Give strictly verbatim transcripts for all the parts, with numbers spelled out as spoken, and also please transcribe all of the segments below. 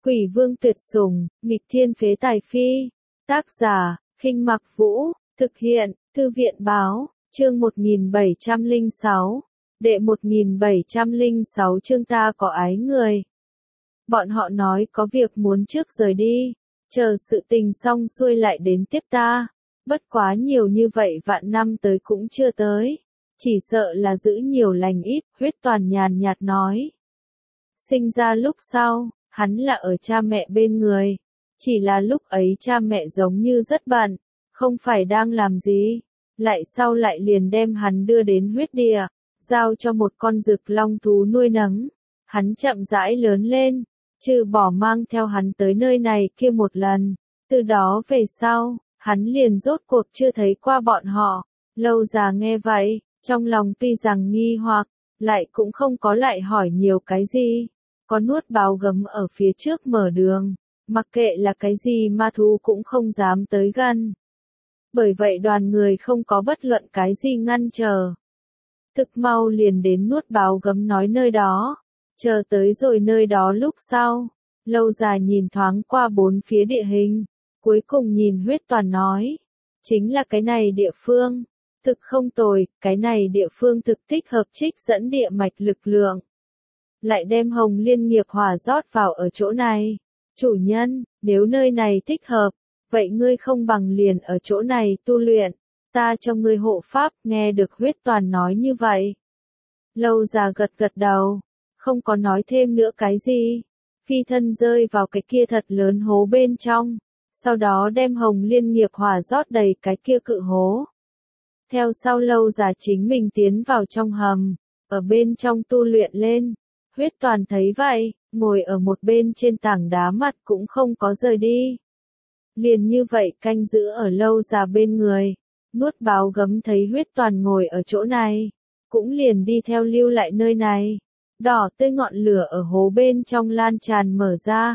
Quỷ vương tuyệt sủng, nghịch thiên phế tài phi. Tác giả, Khinh Mặc Vũ, thực hiện, Thư viện báo, chương một nghìn bảy trăm lẻ sáu, đệ một nghìn bảy trăm lẻ sáu chương ta có ái người. Bọn họ nói có việc muốn trước rời đi, chờ sự tình xong xuôi lại đến tiếp ta. Bất quá nhiều như vậy vạn năm tới cũng chưa tới, chỉ sợ là giữ nhiều lành ít, Huyết Toàn nhàn nhạt nói. Sinh ra lúc sau, hắn là ở cha mẹ bên người, chỉ là lúc ấy cha mẹ giống như rất bận, không phải đang làm gì, lại sau lại liền đem hắn đưa đến huyết địa, giao cho một con rực long thú nuôi nấng. Hắn chậm rãi lớn lên, trừ bỏ mang theo hắn tới nơi này kia một lần, từ đó về sau, hắn liền rốt cuộc chưa thấy qua bọn họ. Lâu già nghe vậy, trong lòng tuy rằng nghi hoặc, lại cũng không có lại hỏi nhiều cái gì. Có nuốt báo gấm ở phía trước mở đường, mặc kệ là cái gì ma thú cũng không dám tới gần. Bởi vậy đoàn người không có bất luận cái gì ngăn trở. Thực mau liền đến nuốt báo gấm nói nơi đó, chờ tới rồi nơi đó lúc sau, lâu dài nhìn thoáng qua bốn phía địa hình, cuối cùng nhìn Huyết Toàn nói, chính là cái này địa phương, thực không tồi, cái này địa phương thực thích hợp trích dẫn địa mạch lực lượng. Lại đem Hồng Liên nghiệp hỏa rót vào ở chỗ này. Chủ nhân, nếu nơi này thích hợp, vậy ngươi không bằng liền ở chỗ này tu luyện, ta cho ngươi hộ pháp. Nghe được Huyết Toàn nói như vậy, lâu già gật gật đầu, không có nói thêm nữa cái gì, phi thân rơi vào cái kia thật lớn hố bên trong, sau đó đem Hồng Liên nghiệp hỏa rót đầy cái kia cự hố. Theo sau lâu già chính mình tiến vào trong hầm, ở bên trong tu luyện lên. Huyết Toàn thấy vậy, ngồi ở một bên trên tảng đá mặt cũng không có rời đi. Liền như vậy canh giữ ở lâu già bên người, nuốt báo gấm thấy Huyết Toàn ngồi ở chỗ này, cũng liền đi theo lưu lại nơi này. Đỏ tươi ngọn lửa ở hố bên trong lan tràn mở ra.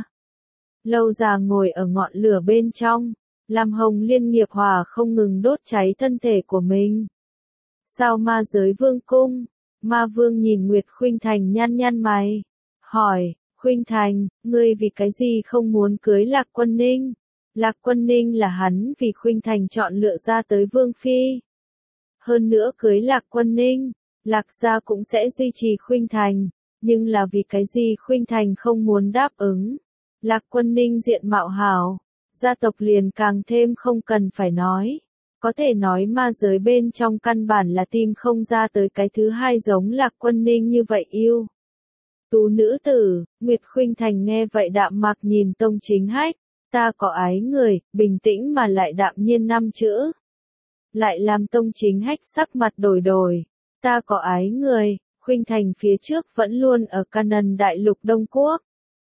Lâu già ngồi ở ngọn lửa bên trong, làm Hồng Liên nghiệp hỏa không ngừng đốt cháy thân thể của mình. Sao ma giới vương cung? Ma vương nhìn Nguyệt Khuynh Thành nhăn nhăn mày, hỏi, Khuynh Thành, ngươi vì cái gì không muốn cưới Lạc Quân Ninh? Lạc Quân Ninh là hắn vì Khuynh Thành chọn lựa ra tới vương phi. Hơn nữa cưới Lạc Quân Ninh, Lạc gia cũng sẽ duy trì Khuynh Thành, nhưng là vì cái gì Khuynh Thành không muốn đáp ứng? Lạc Quân Ninh diện mạo hảo, gia tộc liền càng thêm không cần phải nói. Có thể nói ma giới bên trong căn bản là tìm không ra tới cái thứ hai giống Lạc Quân Ninh như vậy yêu. Tú nữ tử, Nguyệt Khuynh Thành nghe vậy đạm mạc nhìn Tông Chính Hách, ta có ái người, bình tĩnh mà lại đạm nhiên năm chữ. Lại làm Tông Chính Hách sắc mặt đổi đổi, ta có ái người, Khuynh Thành phía trước vẫn luôn ở Canaan đại lục Đông Quốc.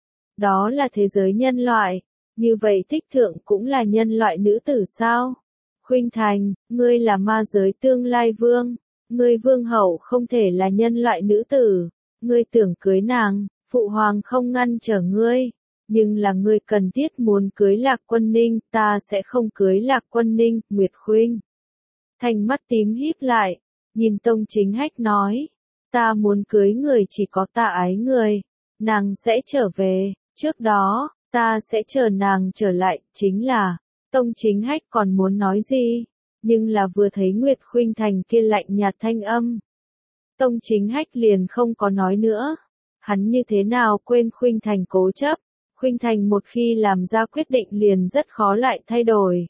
Đó là thế giới nhân loại, như vậy thích thượng cũng là nhân loại nữ tử sao? Khuynh Thành, ngươi là ma giới tương lai vương, ngươi vương hậu không thể là nhân loại nữ tử, ngươi tưởng cưới nàng, phụ hoàng không ngăn trở ngươi, nhưng là ngươi cần thiết muốn cưới Lạc Quân Ninh, ta sẽ không cưới Lạc Quân Ninh. Nguyệt Khuynh Thành mắt tím híp lại, nhìn Tông Chính Hách nói, ta muốn cưới người chỉ có ta ái người, nàng sẽ trở về, trước đó, ta sẽ chờ nàng trở lại, chính là. Tông Chính Hách còn muốn nói gì, nhưng là vừa thấy Nguyệt Khuynh Thành kia lạnh nhạt thanh âm. Tông Chính Hách liền không có nói nữa, hắn như thế nào quên Khuynh Thành cố chấp, Khuynh Thành một khi làm ra quyết định liền rất khó lại thay đổi.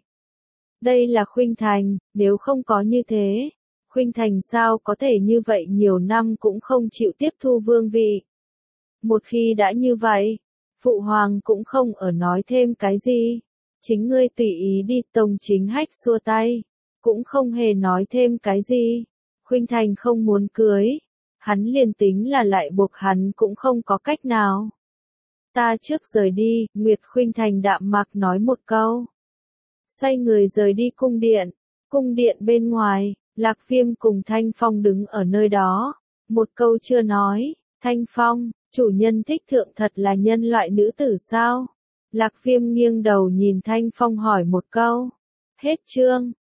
Đây là Khuynh Thành, nếu không có như thế, Khuynh Thành sao có thể như vậy nhiều năm cũng không chịu tiếp thu vương vị. Một khi đã như vậy, Phụ Hoàng cũng không ở nói thêm cái gì. Chính ngươi tùy ý đi. Tông Chính Hách xua tay, cũng không hề nói thêm cái gì. Khuynh Thành không muốn cưới, hắn liền tính là lại buộc hắn cũng không có cách nào. Ta trước rời đi, Nguyệt Khuynh Thành đạm mạc nói một câu. Xoay người rời đi cung điện, cung điện bên ngoài, Lạc Viêm cùng Thanh Phong đứng ở nơi đó, một câu chưa nói. Thanh Phong, chủ nhân thích thượng thật là nhân loại nữ tử sao? Lạc Viêm nghiêng đầu nhìn Thanh Phong hỏi một câu. Hết chương.